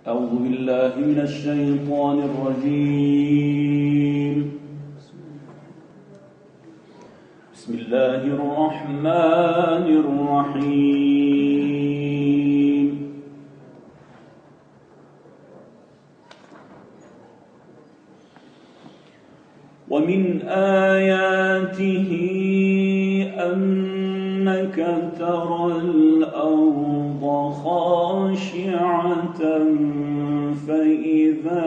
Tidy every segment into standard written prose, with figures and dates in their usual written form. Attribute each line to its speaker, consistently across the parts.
Speaker 1: أعوذ بالله من الشيطان الرجيم. بسم الله الرحمن الرحيم. ومن آياته أنك ترى الأرض خاشعة فإذا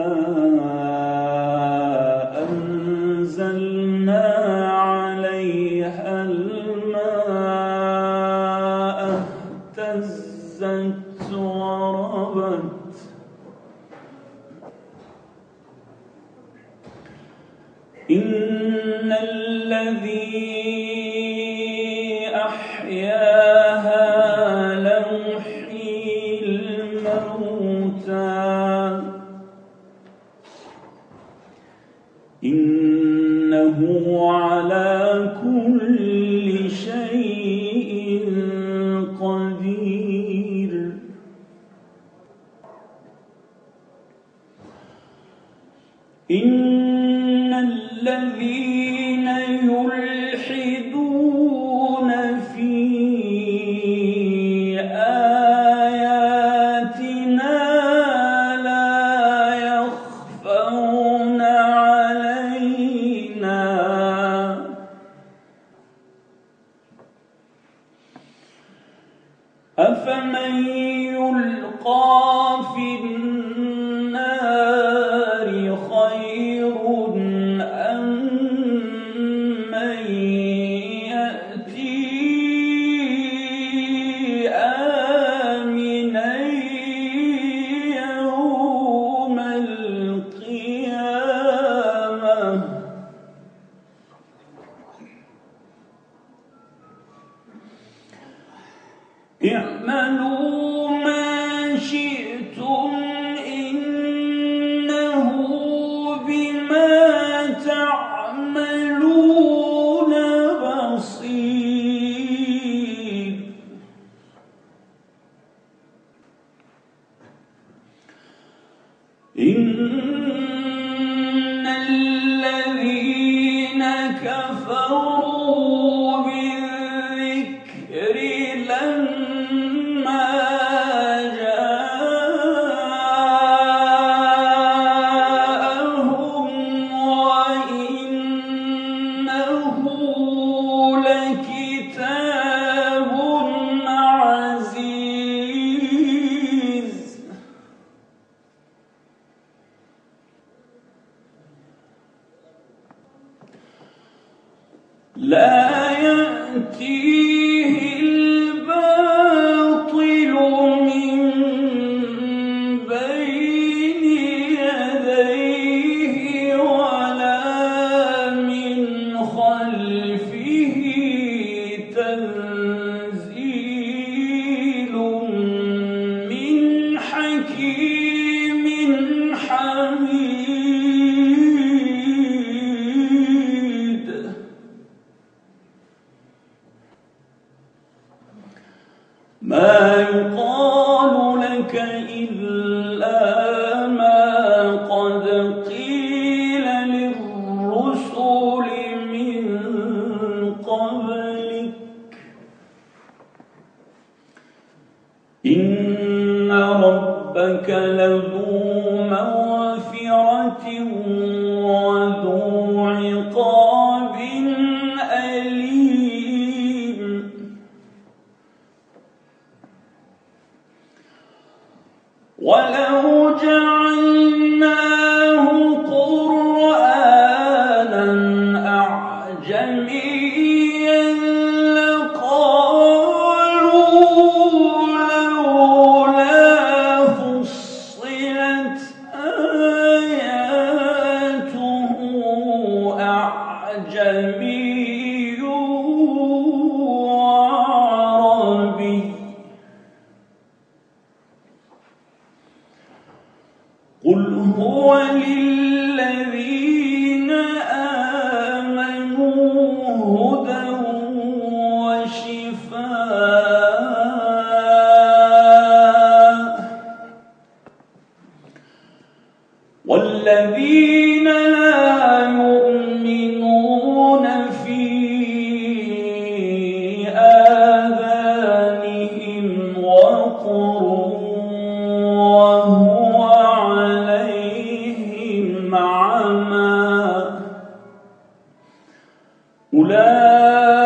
Speaker 1: أنزلنا عليها الماء اهتزت وربت إن الذي أحياها لمحيي الموتى إنه على كل شيء قدير. إن الذين يلحدون في آياتنا لا يخفون علينا أفمن يلقى في النار خير أم من يأتي آمنا يوم القيامة اعملوا ما شئتم إنه بما تعملون بصير. إن الذين كفروا بالذكر لما جاءهم وإنه لكتاب عزيز لا يأتيه الباطل من بين يديه ولا من خلفه تنزيل من حكيم حميد. ما يقال لك إلا ما قد قيل للرسل من قبلك إن ربك لذو مغفرة وذو عقاب أليم. ولو جعلناه قرآنا أعجميا لقالوا لولا فصلت آياته أعجمي وعربي قل هو للذين آمنوا هدى وشفاء والذين لا يؤمنون في آذانهم وقر وهو عليهم عمى أولئك